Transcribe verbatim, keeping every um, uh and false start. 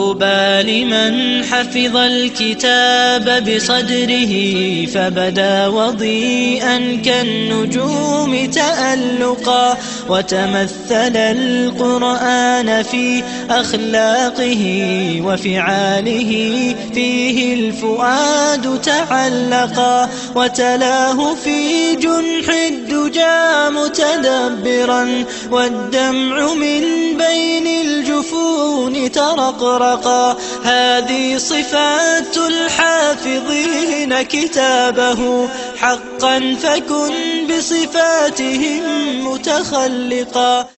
طوبى لمن حفظ الكتاب بصدره فبدا وضيئا كالنجوم تألقا، وتمثل القرآن في أخلاقه وفعاله، فيه الفؤاد تعلقا، وتلاه في جنح الدجى متدبرا، والدمع من بين الجفون ترقرقا. هذه صفات الحافظين كتابه حقا، فكن بصفاتهم متخلقا.